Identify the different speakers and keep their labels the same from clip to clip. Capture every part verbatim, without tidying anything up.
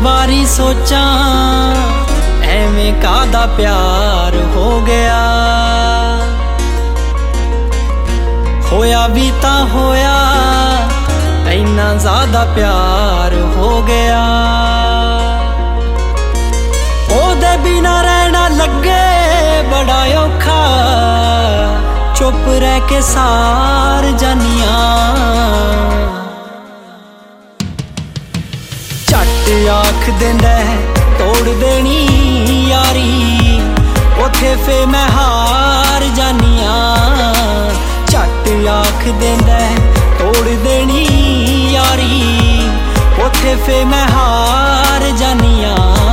Speaker 1: वारी सोचा एवें कादा प्यार हो गया, होया भी ता होया इन्ना ज्यादा प्यार हो गया। ओदे बिना रहना लगे बड़ा औखा, चुप रह के सार जानिया। झट आख देंदा तोड़ देनी यारी, उथे फे मैं हार जानिया। झट आख देंदा तोड़ देनी यारी, उथे फे मैं हार जानिया।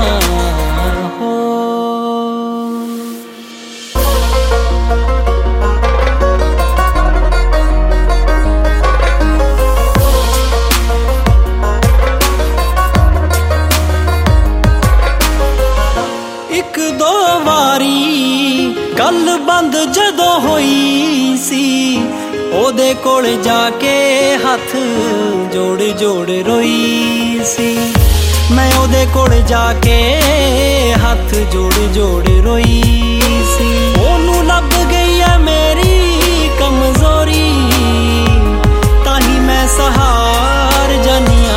Speaker 1: एक दो वारी गल बंद जदों होई सी, ओदे कोल जाके हथ जोड़ जोड़ रोई सी। मैं ओदे कोल जाके हथ जोड़ जोड़ रोई सी। ओनू लब गई है मेरी कमजोरी, ताही मैं सहार जानिया।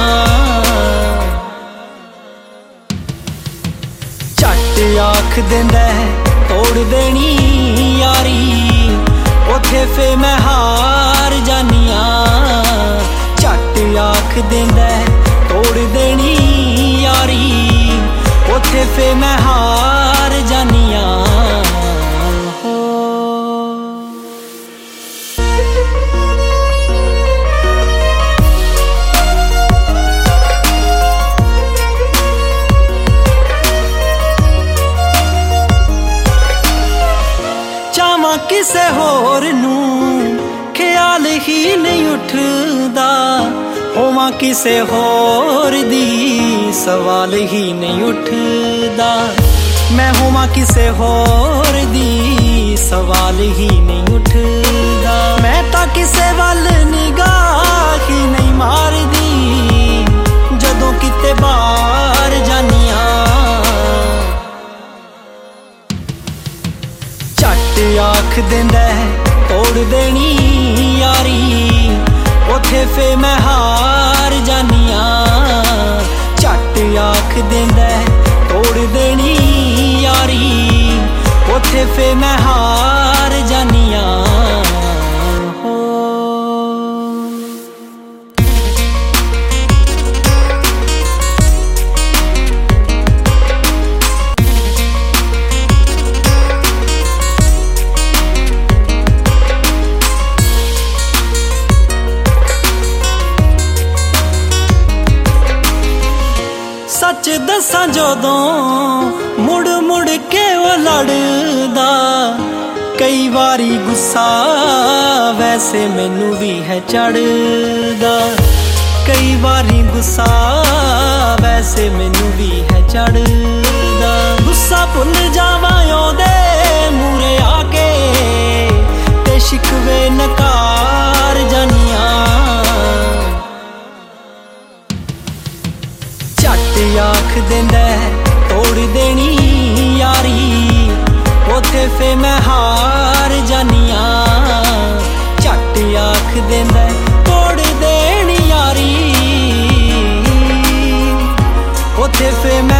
Speaker 1: झट आख देंदा तोड़ देनी यारी, उथे फे मैं हार जानिया। झट आख देंदा तोड़ देनी यारी, उथे फे मैं हार जानिया। किसे होर नू ख्याल ही नहीं उठदा, होवां किसे होर दी सवाल ही नहीं उठदा। मैं होवां किसे होर दी सवाल ही नहीं उठदा। मैं तां किसे वल निगाह ही नहीं मारदी, जदों किते बाहर जानिया। झट आख देंदा तोड़ देनी यारी, उथे फे मैं हार जानिया। झट आख देंदा तोड़ देनी यारी, उथे फे मैं हार जानिया। सच दसां जदों मुड़ मुड़ के वो लड़दा, कई बारी गुस्सा वैसे मैनू भी है चढ़दा। कई बारी गुस्सा वैसे मैनू भी है चढ़दा। गुस्सा भुल जावां ओदे मूरे आके, ते शिकवे नकार जानिया। झट आख देंदा तोड़ देनी यारी, उथे फे मैं हार जानिया। झट आख देंदा तोड़ देनी यारी, उथे फे मैं